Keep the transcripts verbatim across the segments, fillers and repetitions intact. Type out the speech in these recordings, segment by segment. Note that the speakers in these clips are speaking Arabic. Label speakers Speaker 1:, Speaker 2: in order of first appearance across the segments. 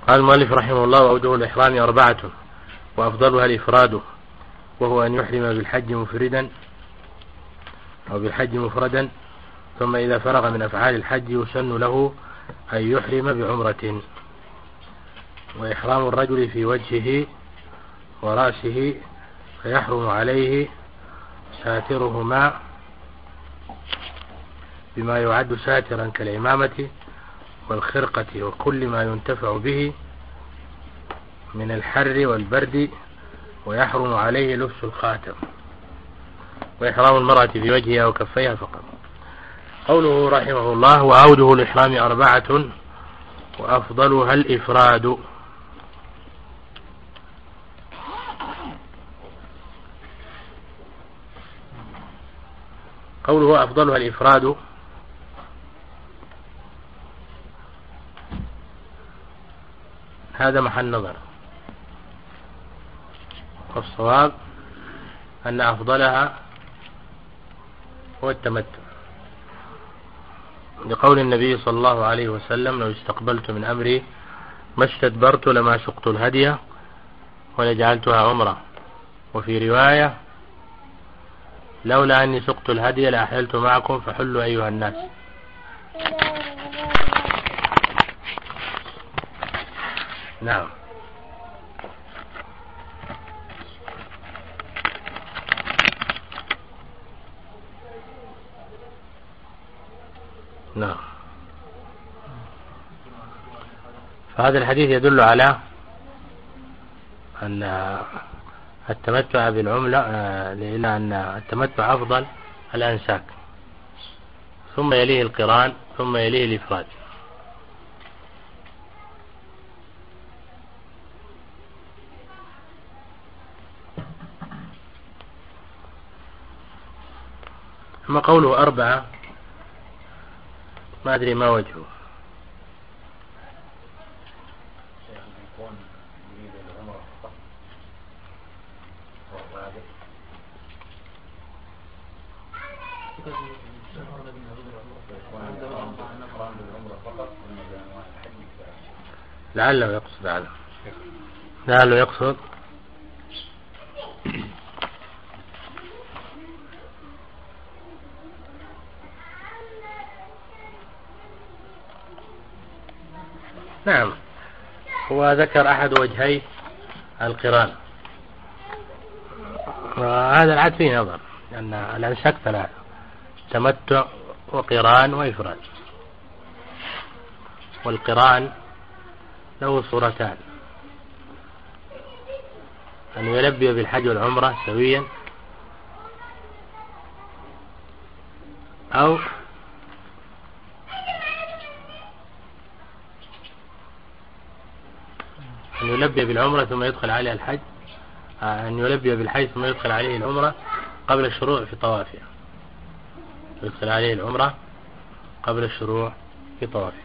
Speaker 1: قال المؤلف رحمه الله: وأوجه الإحرام أربعة وأفضلها الإفراد، وهو أن يحرم بالحج مفردا أو بالحج مفردا، ثم إذا فرغ من أفعال الحج يسن له أن يحرم بعمرة. وإحرام الرجل في وجهه ورأسه فيحرم عليه ساترهما بما يعد ساترا كالعمامة والخرقة وكل ما ينتفع به من الحر والبرد، ويحرم عليه لبس الخاتم. وإحرام المرأة في وجهها وكفيها فقط. قوله رحمه الله: وأوجه الإحرام أربعة وأفضلها الإفراد. قوله أفضلها الإفراد هذا محل نظر، والصواب أن أفضلها هو التمتع، لقول النبي صلى الله عليه وسلم: لو استقبلت من أمري ما استدبرت لما سقت الهدي ولجعلتها عمرة. وفي رواية: لولا أني سقت الهدي لأحللت معكم فحلوا أيها الناس. نعم. نعم. فهذا الحديث يدل على أن التمتع بالعملة، إلى أن التمتع أفضل الأنساك، ثم يليه القران، ثم يليه الإفراد. أما قوله أربعة ما أدري ما وجهه. لعله يقصد هذا، لعله يقصد نعم. هو ذكر أحد وجهي القران، وهذا العد فيه نظر، لأن الأنساك ثلاثة: تمتع وقران وإفراد. والقران له صورتان: أن يلبي بالحج والعمرة سويا، أو أن يلبي بالعمرة ثم يدخل عليه الحج، أن يلبي بالحج ثم يدخل عليه العمرة قبل الشروع في طوافها، يدخل عليه العمرة قبل الشروع في طوافها.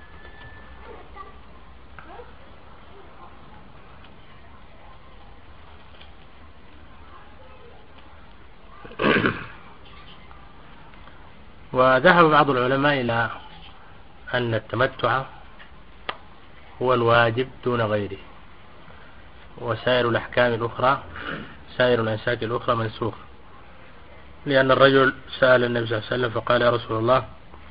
Speaker 1: وذهب بعض العلماء إلى أن التمتع هو الواجب دون غيره، وسائر الأحكام الأخرى، سائر الأنساك الأخرى منسوخ، لأن الرجل سأل النبي صلى الله عليه وسلم فقال: يا رسول الله،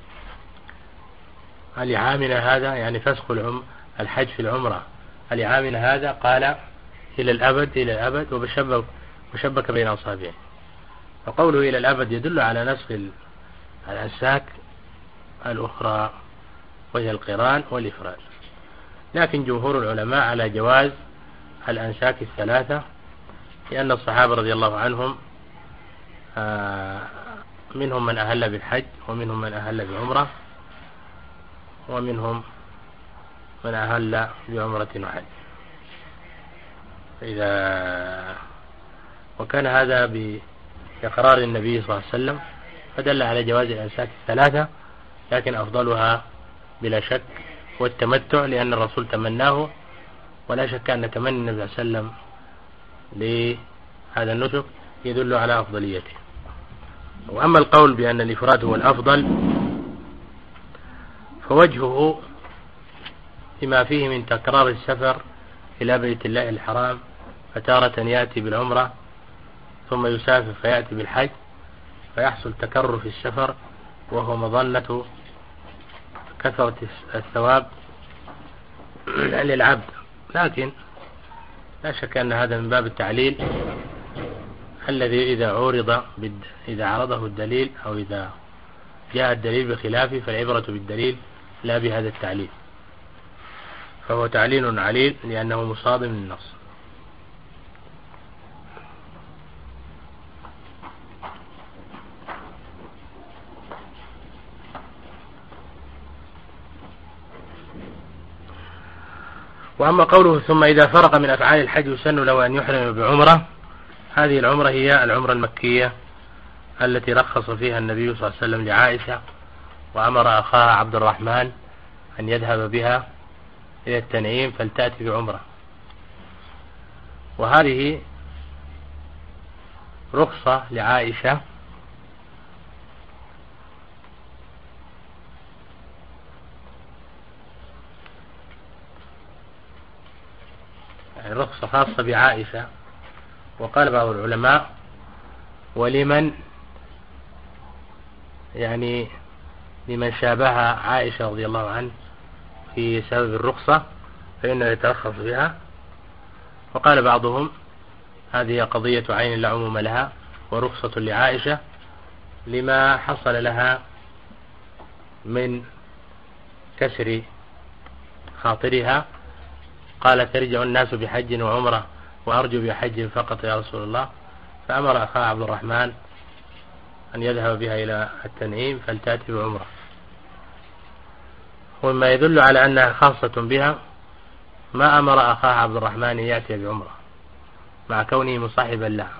Speaker 1: هل يعامل هذا، يعني فسخ الحج في العمرة، هل يعامل هذا؟ قال: إلى الأبد، إلى الأبد، وبشبك وشبك بين أصابعه. فقوله إلى الأبد يدل على نسخ الأنساك الأخرى، وهي القران والإفراد. لكن جمهور العلماء على جواز الأنساك الثلاثة، لأن الصحابة رضي الله عنهم منهم من أهل بالحج، ومنهم من أهل بعمرة، ومنهم من أهل بعمرة وحج. فإذا وكان هذا بإقرار النبي صلى الله عليه وسلم فدل على جواز الأنساك الثلاثة، لكن أفضلها بلا شك هو التمتع، لأن الرسول تمناه، ولا شك أن تمني النبي صلى الله عليه وسلم لهذا النسك يدل على أفضليته. وأما القول بأن الإفراد هو الأفضل فوجهه لما فيه من تكرار السفر إلى بيت الله الحرام، فتارة يأتي بالعمرة ثم يسافر فيأتي بالحج، فيحصل تكرر في السفر، وهو مظنة كثرة الثواب للعبد. لكن لا شك أن هذا من باب التعليل الذي إذا عرض إذا عرضه الدليل أو إذا جاء الدليل بخلافه فالعبرة بالدليل لا بهذا التعليل، فهو تعليل عليل لأنه مصادم للنص. وأما قوله ثم إذا فرق من أفعال الحج يسن له أن يحرم بعمرة، هذه العمرة هي العمرة المكية التي رخص فيها النبي صلى الله عليه وسلم لعائشة، وأمر أخاها عبد الرحمن أن يذهب بها إلى التنعيم فلتأتي بعمرة. وهذه رخصة لعائشة يعني رخصة خاصة بعائشة. وقال بعض العلماء ولمن يعني لمن شابه عائشة رضي الله عنه في سبب الرخصة فإنه يترخص بها. وقال بعضهم هذه قضية عين لا عموم لها ورخصة لعائشة لما حصل لها من كسر خاطرها، قالت ترجع الناس بحج وعمرة وأرجو بحج فقط يا رسول الله، فأمر أخاه عبد الرحمن أن يذهب بها إلى التنعيم فلتأتي بعمرة. ومما يدل على أنها خاصة بها ما أمر أخاه عبد الرحمن أن يأتي بعمرة مع كونه مصاحبا لها.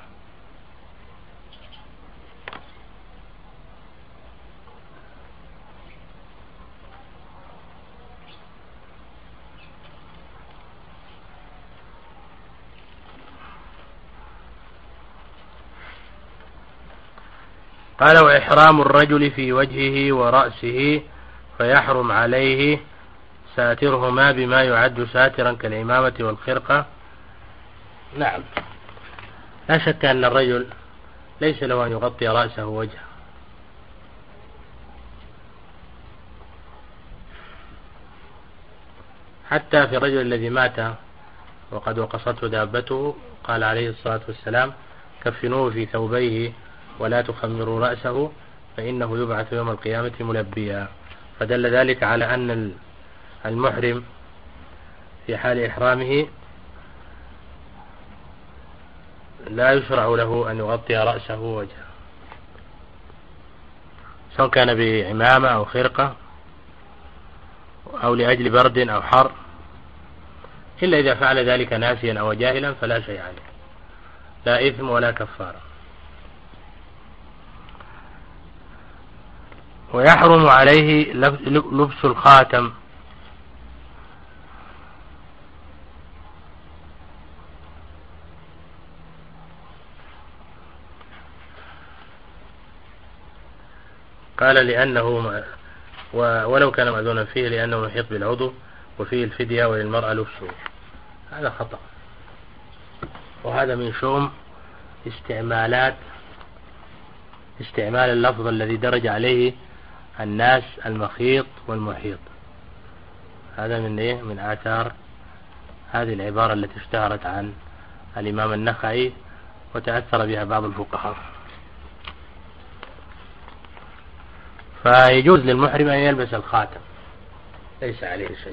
Speaker 1: قال وإحرام الرجل في وجهه ورأسه فيحرم عليه ساترهما بما يعد ساترا كالإمامة والخرقة. نعم، لا شك أن الرجل ليس له أن يغطي رأسه ووجهه، حتى في الرجل الذي مات وقد وقصته دابته قال عليه الصلاة والسلام كفنوه في ثوبيه ولا تخمروا رأسه فإنه يبعث يوم القيامة ملبيا. فدل ذلك على أن المحرم في حال إحرامه لا يشرع له أن يغطي رأسه ووجهه، سواء كان بعمامة أو خرقة أو لأجل برد أو حر، إلا إذا فعل ذلك ناسيا أو جاهلا فلا شيء عليه، لا إثم ولا كفارة. ويحرم عليه لبس الخاتم قال لأنه ولو كان مأذونا فيه لأنه يحيط بالعضو وفيه الفدية وللمرأة لبسه. هذا خطأ، وهذا من شؤم استعمالات استعمال اللفظ الذي درج عليه الناس المخيط والمحيط. هذا من إيه؟ من آثار هذه العبارة التي اشتهرت عن الإمام النخعي وتأثر بها بعض الفقهاء. فيجوز للمحرم أن يلبس الخاتم ليس عليه شيء.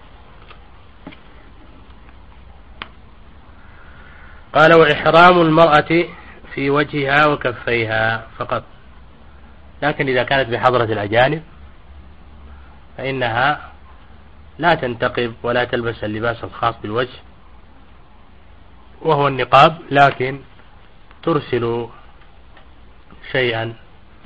Speaker 1: قال وإحرام المرأة في وجهها وكفيها فقط، لكن إذا كانت بحضرة الأجانب فإنها لا تنتقب ولا تلبس اللباس الخاص بالوجه وهو النقاب، لكن ترسل شيئا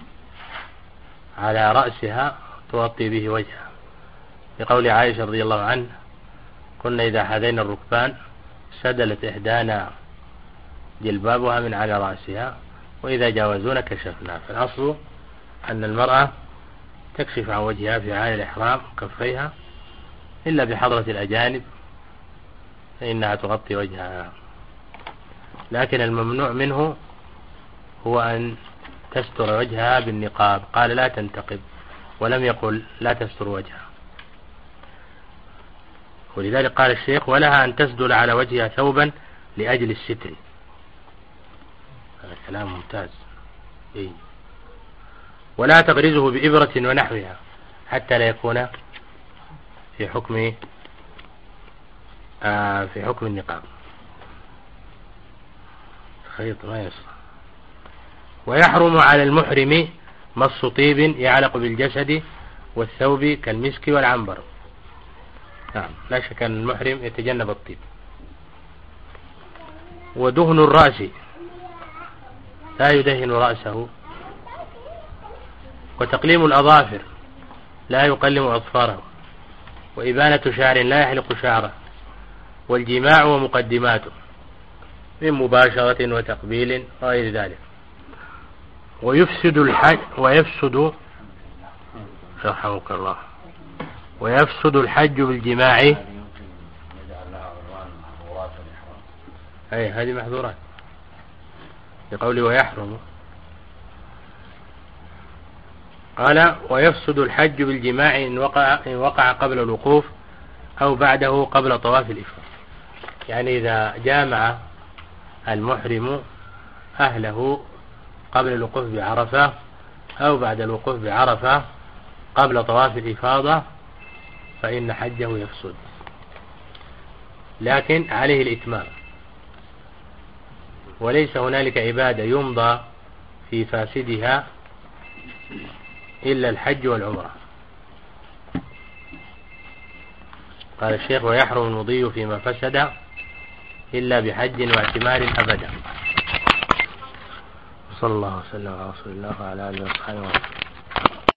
Speaker 1: على رأسها تغطي به وجهها، لقول عائشة رضي الله عنه كنا إذا حذينا الركبان سدلت إحدانا جلبابها من على رأسها وإذا جاوزونا كشفنا. فالأصل أن المرأة تكشف عن وجهها في حال الإحرام كفيها، إلا بحضرة الأجانب فإنها تغطي وجهها، لكن الممنوع منه هو أن تستر وجهها بالنقاب. قال لا تنتقب، ولم يقل لا تستر وجهها. ولذلك قال الشيخ ونهى أن تسدل على وجهها ثوبا لأجل الستر. هذا كلام ممتاز. إيه؟ ولا تغرزه بإبرة ونحوها حتى لا يكون في حكم آه في حكم النقاب. خيط ما يصح. ويحرم على المحرم مص طيب يعلق بالجسد والثوب كالمسك والعنبر. نعم، لا شك أن المحرم يتجنب الطيب. ودهن الرأس، لا يدهن رأسه. وتقليم الأظافر، لا يقلم أظفاره. وإبانة شعر، لا يحلق شعره. والجماع ومقدماته من مباشرة وتقبيل وغير ذلك. ويفسد الحج ويفسد رحمك الله ويفسد الحج بالجماع. أي هذه محظورات لقوله ويحرم. قال ويفسد الحج بالجماع إن وقع, إن وقع قبل الوقوف أو بعده قبل طواف الإفاضة. يعني إذا جامع المحرم أهله قبل الوقوف بعرفة أو بعد الوقوف بعرفة قبل طواف الإفاضة فإن حجه يفسد، لكن عليه الإتمام. وليس هنالك عبادة يمضى في فاسدها إلا الحج والعمرة. قال الشيخ ويحرم المضي فيما فسد إلا بحج واعتمار أبدا. صلى الله وسلم على رسول الله وعلى آله وصحبه وسلم.